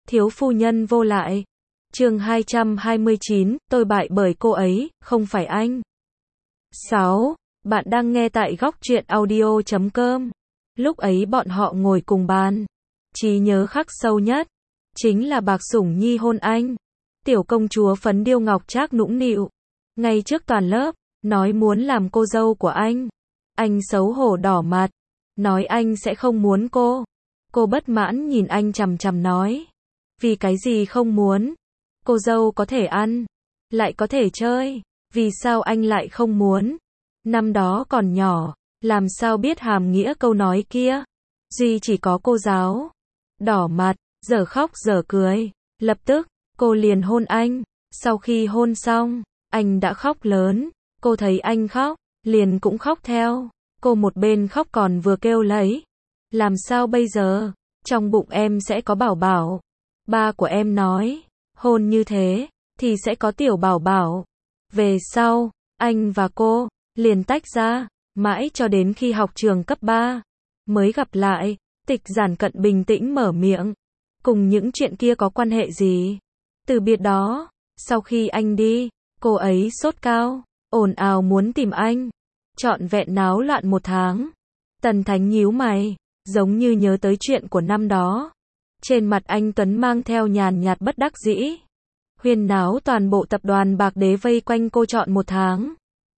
Thiếu phu nhân vô lại. Chương 229, tôi bại bởi cô ấy, không phải anh. 6. Bạn đang nghe tại góc truyện audio.com. Lúc ấy bọn họ ngồi cùng bàn. Trí nhớ khắc sâu nhất chính là Bạc Sủng Nhi hôn anh. Tiểu công chúa phấn điêu ngọc trác nũng nịu ngay trước toàn lớp, nói muốn làm cô dâu của anh. Anh xấu hổ đỏ mặt, nói anh sẽ không muốn cô. Cô bất mãn nhìn anh chằm chằm nói, vì cái gì không muốn? Cô dâu có thể ăn, lại có thể chơi, vì sao anh lại không muốn? Năm đó còn nhỏ, làm sao biết hàm nghĩa câu nói kia? Duy chỉ có cô giáo. Đỏ mặt, giờ khóc giờ cười. Lập tức, cô liền hôn anh. Sau khi hôn xong, anh đã khóc lớn. Cô thấy anh khóc, liền cũng khóc theo. Cô một bên khóc còn vừa kêu lấy. Làm sao bây giờ? Trong bụng em sẽ có bảo bảo. Ba của em nói, hôn như thế, thì sẽ có tiểu bảo bảo. Về sau, anh và cô liền tách ra, mãi cho đến khi học trường cấp 3 mới gặp lại. Tịch Giản Cận bình tĩnh mở miệng, cùng những chuyện kia có quan hệ gì? Từ biệt đó, sau khi anh đi, cô ấy sốt cao, ồn ào muốn tìm anh, trọn vẹn náo loạn 1 tháng. Tần Thánh nhíu mày, giống như nhớ tới chuyện của năm đó. Trên mặt anh Tuấn mang theo nhàn nhạt bất đắc dĩ. Huyên náo toàn bộ tập đoàn Bạc Đế vây quanh cô trọn 1 tháng,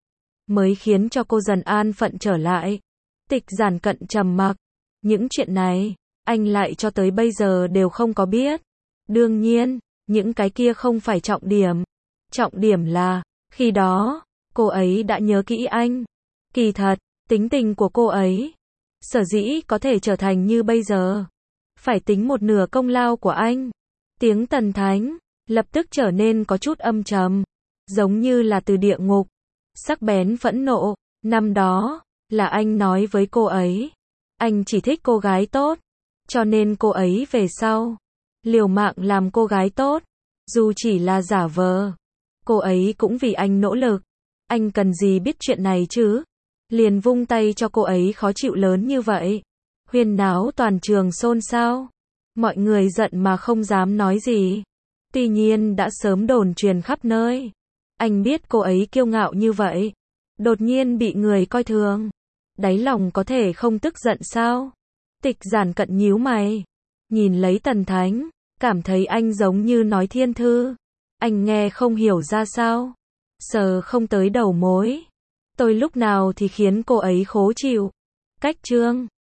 mới khiến cho cô dần an phận trở lại. Tịch Giản Cận trầm mặc. Những chuyện này, anh lại cho tới bây giờ đều không có biết. Đương nhiên, những cái kia không phải trọng điểm. Trọng điểm là, khi đó, cô ấy đã nhớ kỹ anh. Kỳ thật, tính tình của cô ấy, sở dĩ có thể trở thành như bây giờ, phải tính một nửa công lao của anh. Tiếng Tần Thánh lập tức trở nên có chút âm trầm, giống như là từ địa ngục. Sắc bén phẫn nộ. Năm đó, là anh nói với cô ấy, anh chỉ thích cô gái tốt, cho nên cô ấy về sau liều mạng làm cô gái tốt, dù chỉ là giả vờ. Cô ấy cũng vì anh nỗ lực. Anh cần gì biết chuyện này chứ? Liền vung tay cho cô ấy khó chịu lớn như vậy. Huyên náo toàn trường xôn xao. Mọi người giận mà không dám nói gì. Tuy nhiên đã sớm đồn truyền khắp nơi. Anh biết cô ấy kiêu ngạo như vậy, đột nhiên bị người coi thường, đáy lòng có thể không tức giận sao? Tịch Giản Cận nhíu mày, nhìn lấy Tần Thánh, cảm thấy anh giống như nói thiên thư. Anh nghe không hiểu ra sao, sờ không tới đầu mối. Tôi lúc nào thì khiến cô ấy khố chịu. Cách chương